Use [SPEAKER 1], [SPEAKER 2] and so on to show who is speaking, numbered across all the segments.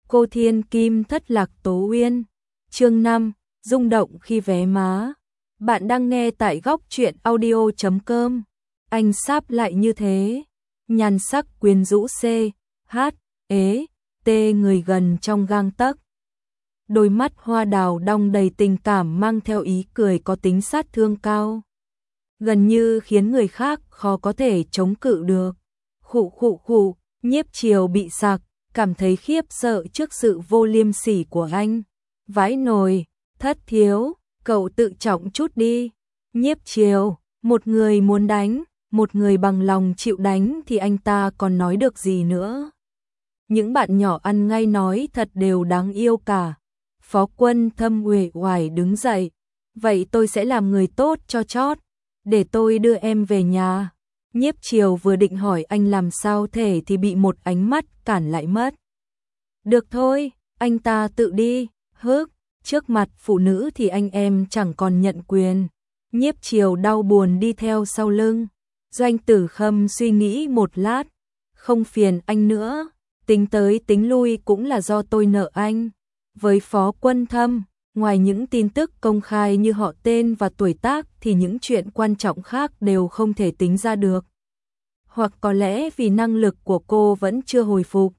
[SPEAKER 1] Cô thiên kim thất lạc tố uyên. Chương 5, rung động khi vé má. Bạn đang nghe tại góc truyện audio.com. Anh sáp lại như thế. Nhan sắc quyến rũ C, H, ế, T người gần trong gang tấc. Đôi mắt hoa đào đong đầy tình cảm mang theo ý cười có tính sát thương cao. Gần như khiến người khác khó có thể chống cự được. Khụ, Nhiếp Triều bị sặc, cảm thấy khiếp sợ trước sự vô liêm sỉ của anh. Vãi nồi, Thất thiếu, cậu tự trọng chút đi. Nhiếp Triều, một người muốn đánh, một người bằng lòng chịu đánh thì anh ta còn nói được gì nữa. Những bạn nhỏ ăn ngay nói thật đều đáng yêu cả. Phó Quân Thâm uể oải đứng dậy. Vậy tôi sẽ làm người tốt cho chót. Để tôi đưa em về nhà. Nhiếp Triều vừa định hỏi anh làm sao thể thì bị một ánh mắt cản lại mất. Được thôi, anh ta tự đi. Hức, trước mặt phụ nữ thì anh em chẳng còn nhận quyền. Nhiếp Triều đau buồn đi theo sau lưng. Doanh Tử Khâm suy nghĩ một lát. Không phiền anh nữa. Tính tới tính lui cũng là do tôi nợ anh. Với Phó Quân Thâm, ngoài những tin tức công khai như họ tên và tuổi tác thì những chuyện quan trọng khác đều không thể tính ra được. Hoặc có lẽ vì năng lực của cô vẫn chưa hồi phục.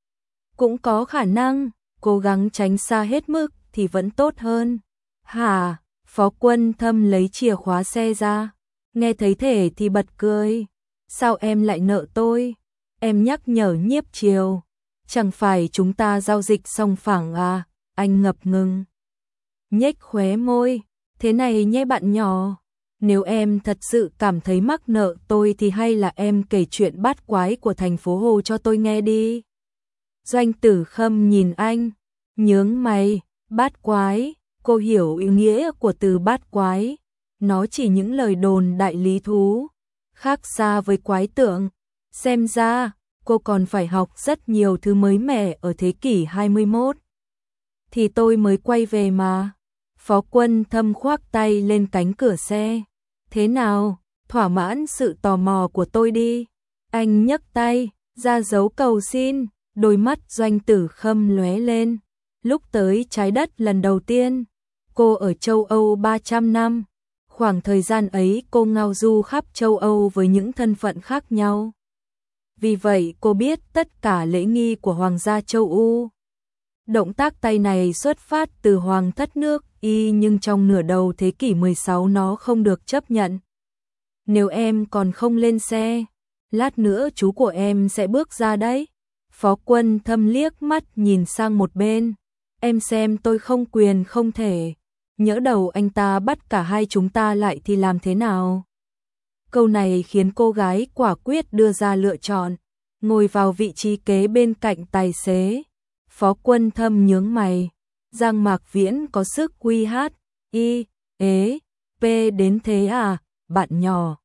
[SPEAKER 1] Cũng có khả năng, cố gắng tránh xa hết mức thì vẫn tốt hơn. Hả? Phó Quân Thâm lấy chìa khóa xe ra. Nghe thấy thế thì bật cười. Sao em lại nợ tôi? Em nhắc nhở Nhiếp Triều. Chẳng phải chúng ta giao dịch song phẳng à? Anh ngập ngừng. Nhếch khóe môi. Thế này nhé bạn nhỏ. Nếu em thật sự cảm thấy mắc nợ tôi thì hay là em kể chuyện bát quái của thành phố Hồ cho tôi nghe đi. Doanh Tử Khâm nhìn anh. Nhướng mày. Bát quái. Cô hiểu ý nghĩa của từ bát quái. Nó chỉ những lời đồn đại lý thú. Khác xa với quái tượng. Xem ra, cô còn phải học rất nhiều thứ mới mẻ ở thế kỷ 21. Thì tôi mới quay về mà. Phó Quân Thâm khoác tay lên cánh cửa xe. Thế nào, thỏa mãn sự tò mò của tôi đi. Anh nhấc tay, ra dấu cầu xin, đôi mắt Doanh Tử Khâm lóe lên. Lúc tới trái đất lần đầu tiên, cô ở châu Âu 300 năm. Khoảng thời gian ấy cô ngao du khắp châu Âu với những thân phận khác nhau. Vì vậy cô biết tất cả lễ nghi của Hoàng gia châu Âu. Động tác tay này xuất phát từ Hoàng thất nước Y nhưng trong nửa đầu thế kỷ 16 nó không được chấp nhận. Nếu em còn không lên xe, lát nữa chú của em sẽ bước ra đấy. Phó Quân Thâm liếc mắt nhìn sang một bên. Em xem tôi không quyền không thể. Nhỡ đầu anh ta bắt cả hai chúng ta lại thì làm thế nào? Câu này khiến cô gái quả quyết đưa ra lựa chọn. Ngồi vào vị trí kế bên cạnh tài xế. Phó Quân Thâm nhướng mày. Giang Mạc Viễn có sức quy hát, y, ế, p đến thế à, bạn nhỏ.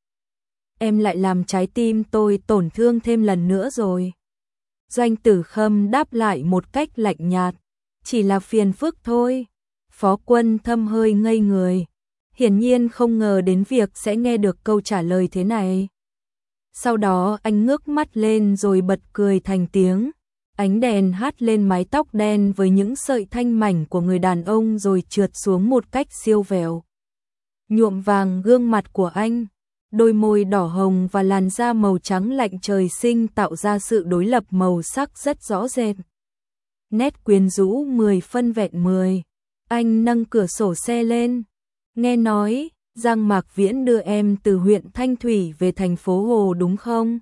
[SPEAKER 1] Em lại làm trái tim tôi tổn thương thêm lần nữa rồi. Doanh Tử Khâm đáp lại một cách lạnh nhạt. Chỉ là phiền phức thôi. Phó Quân Thâm hơi ngây người. Hiển nhiên không ngờ đến việc sẽ nghe được câu trả lời thế này. Sau đó anh ngước mắt lên rồi bật cười thành tiếng. Ánh đèn hắt lên mái tóc đen với những sợi thanh mảnh của người đàn ông rồi trượt xuống một cách siêu vẹo. Nhuộm vàng gương mặt của anh, đôi môi đỏ hồng và làn da màu trắng lạnh trời sinh tạo ra sự đối lập màu sắc rất rõ rệt. Nét quyến rũ 10 phân vẹn 10. Anh nâng cửa sổ xe lên. Nghe nói, Giang Mạc Viễn đưa em từ huyện Thanh Thủy về thành phố Hồ đúng không?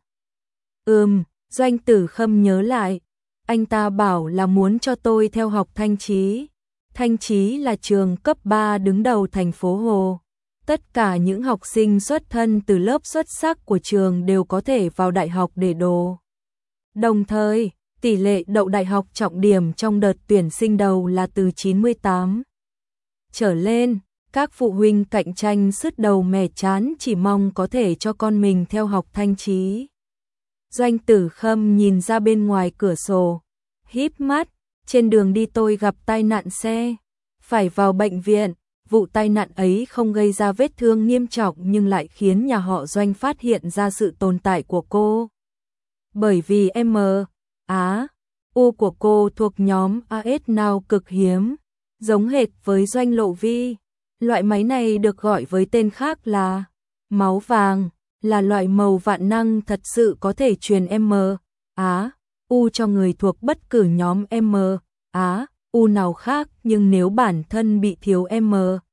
[SPEAKER 1] Doanh Tử Khâm nhớ lại. Anh ta bảo là muốn cho tôi theo học Thanh Chí. Thanh Chí là trường cấp 3 đứng đầu thành phố Hồ. Tất cả những học sinh xuất thân từ lớp xuất sắc của trường đều có thể vào đại học để đồ. Đồng thời, tỷ lệ đậu đại học trọng điểm trong đợt tuyển sinh đầu là từ 98 trở lên. Các phụ huynh cạnh tranh sứt đầu mẻ trán chỉ mong có thể cho con mình theo học Thanh Chí. Doanh Tử Khâm nhìn ra bên ngoài cửa sổ, híp mắt. Trên đường đi tôi gặp tai nạn xe, phải vào bệnh viện. Vụ tai nạn ấy không gây ra vết thương nghiêm trọng nhưng lại khiến nhà họ Doanh phát hiện ra sự tồn tại của cô. Bởi vì U của cô thuộc nhóm AS Now cực hiếm, giống hệt với Doanh Lộ Vi. Loại máy này được gọi với tên khác là máu vàng, là loại màu vạn năng thật sự có thể truyền M, Á, U cho người thuộc bất cứ nhóm M, Á, U nào khác, nhưng nếu bản thân bị thiếu M,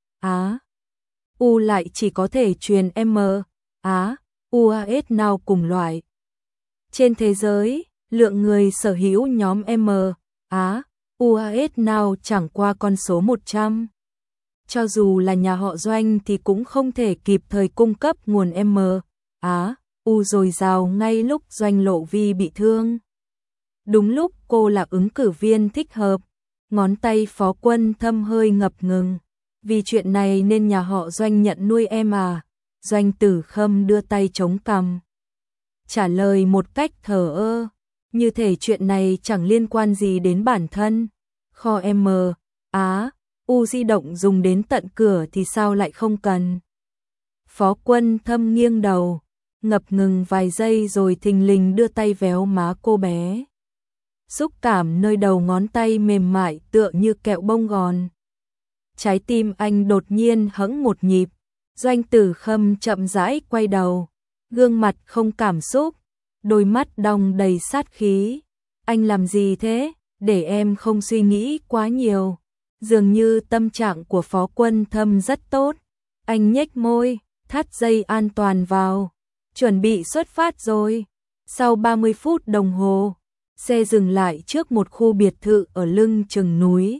[SPEAKER 1] Á, U lại chỉ có thể truyền M, Á, UAS Now cùng loại. Trên thế giới, lượng người sở hữu nhóm M, Á, UAS Now chẳng qua con số 100. Cho dù là nhà họ Doanh thì cũng không thể kịp thời cung cấp nguồn M, Á, U dồi dào ngay lúc Doanh Lộ Vi bị thương. Đúng lúc cô là ứng cử viên thích hợp, ngón tay Phó Quân Thâm hơi ngập ngừng. Vì chuyện này nên nhà họ Doanh nhận nuôi em à? Doanh Tử Khâm đưa tay chống cằm, trả lời một cách thờ ơ, như thể chuyện này chẳng liên quan gì đến bản thân. Kho M, Á, U di động dùng đến tận cửa thì sao lại không cần? Phó Quân Thâm nghiêng đầu, ngập ngừng vài giây rồi thình lình đưa tay véo má cô bé. Xúc cảm nơi đầu ngón tay mềm mại tựa như kẹo bông gòn. Trái tim anh đột nhiên hững một nhịp. Doanh Tử Khâm chậm rãi quay đầu, gương mặt không cảm xúc, đôi mắt đong đầy sát khí. Anh làm gì thế? Để em không suy nghĩ quá nhiều. Dường như tâm trạng của Phó Quân Thâm rất tốt. Anh nhếch môi, thắt dây an toàn vào, chuẩn bị xuất phát rồi. Sau 30 phút đồng hồ, xe dừng lại trước một khu biệt thự ở lưng chừng núi.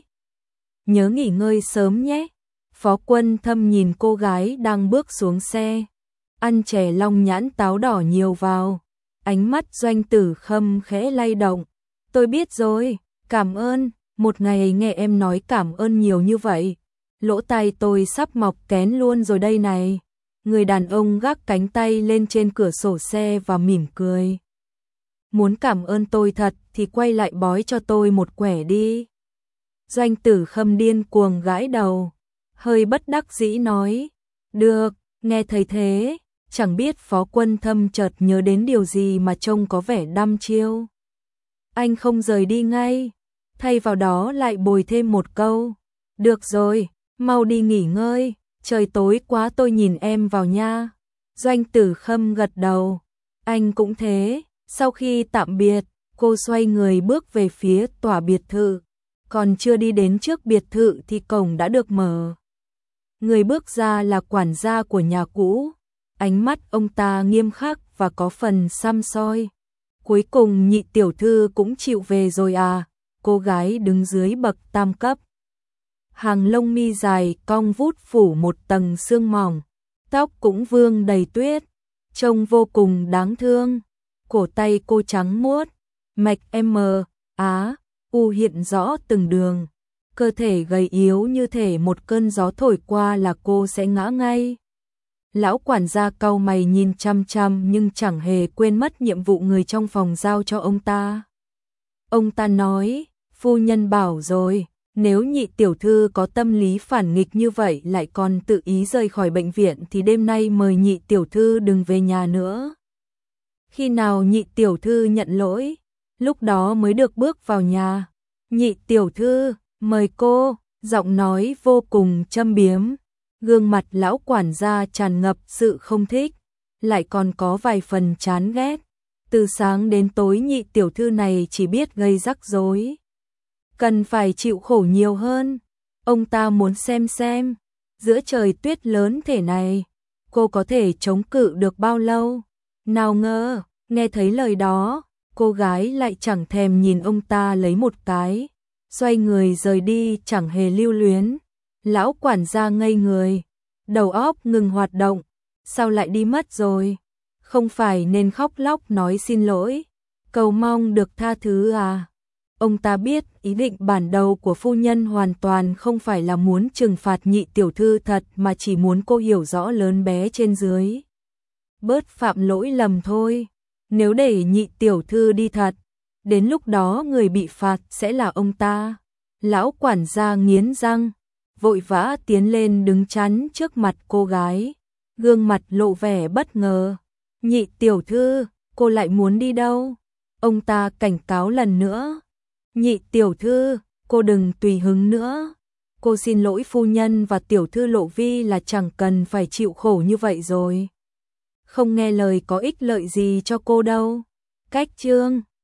[SPEAKER 1] Nhớ nghỉ ngơi sớm nhé. Phó Quân Thâm nhìn cô gái đang bước xuống xe, ăn chè long nhãn táo đỏ nhiều vào. Ánh mắt Doanh Tử Khâm khẽ lay động. Tôi biết rồi, cảm ơn. Một ngày nghe em nói cảm ơn nhiều như vậy, lỗ tai tôi sắp mọc kén luôn rồi đây này. Người đàn ông gác cánh tay lên trên cửa sổ xe và mỉm cười. Muốn cảm ơn tôi thật thì quay lại bói cho tôi một quẻ đi. Doanh Tử Khâm điên cuồng gãi đầu, hơi bất đắc dĩ nói. Được, nghe thấy thế, chẳng biết Phó Quân Thâm chợt nhớ đến điều gì mà trông có vẻ đăm chiêu. Anh không rời đi ngay, thay vào đó lại bồi thêm một câu. Được rồi, mau đi nghỉ ngơi, trời tối quá tôi nhìn em vào nha. Doanh Tử Khâm gật đầu, anh cũng thế. Sau khi tạm biệt, cô xoay người bước về phía tòa biệt thự. Còn chưa đi đến trước biệt thự thì cổng đã được mở. Người bước ra là quản gia của nhà cũ. Ánh mắt ông ta nghiêm khắc và có phần săm soi. Cuối cùng Nhị tiểu thư cũng chịu về rồi à? Cô gái đứng dưới bậc tam cấp. Hàng lông mi dài cong vút phủ một tầng sương mỏng. Tóc cũng vương đầy tuyết, trông vô cùng đáng thương. Cổ tay cô trắng muốt, mạch M, Á, U hiện rõ từng đường. Cơ thể gầy yếu như thể một cơn gió thổi qua là cô sẽ ngã ngay. Lão quản gia cau mày nhìn chăm chăm nhưng chẳng hề quên mất nhiệm vụ người trong phòng giao cho ông ta. Ông ta nói, phu nhân bảo rồi, nếu Nhị tiểu thư có tâm lý phản nghịch như vậy lại còn tự ý rời khỏi bệnh viện thì đêm nay mời Nhị tiểu thư đừng về nhà nữa. Khi nào Nhị tiểu thư nhận lỗi, lúc đó mới được bước vào nhà. Nhị tiểu thư, mời cô, giọng nói vô cùng châm biếm. Gương mặt lão quản gia tràn ngập sự không thích, lại còn có vài phần chán ghét. Từ sáng đến tối Nhị tiểu thư này chỉ biết gây rắc rối. Cần phải chịu khổ nhiều hơn. Ông ta muốn xem, giữa trời tuyết lớn thế này, cô có thể chống cự được bao lâu. Nào ngờ, nghe thấy lời đó, cô gái lại chẳng thèm nhìn ông ta lấy một cái, xoay người rời đi chẳng hề lưu luyến. Lão quản gia ngây người, đầu óc ngừng hoạt động, sao lại đi mất rồi? Không phải nên khóc lóc nói xin lỗi, cầu mong được tha thứ à? Ông ta biết ý định bản đầu của phu nhân hoàn toàn không phải là muốn trừng phạt Nhị tiểu thư thật mà chỉ muốn cô hiểu rõ lớn bé trên dưới, bớt phạm lỗi lầm thôi. Nếu để Nhị tiểu thư đi thật, đến lúc đó người bị phạt sẽ là ông ta. Lão quản gia nghiến răng, vội vã tiến lên đứng chắn trước mặt cô gái, gương mặt lộ vẻ bất ngờ. Nhị tiểu thư, cô lại muốn đi đâu? Ông ta cảnh cáo lần nữa. Nhị tiểu thư, cô đừng tùy hứng nữa. Cô xin lỗi phu nhân và tiểu thư Lộ Vi là chẳng cần phải chịu khổ như vậy rồi. Không nghe lời có ích lợi gì cho cô đâu. Cách chương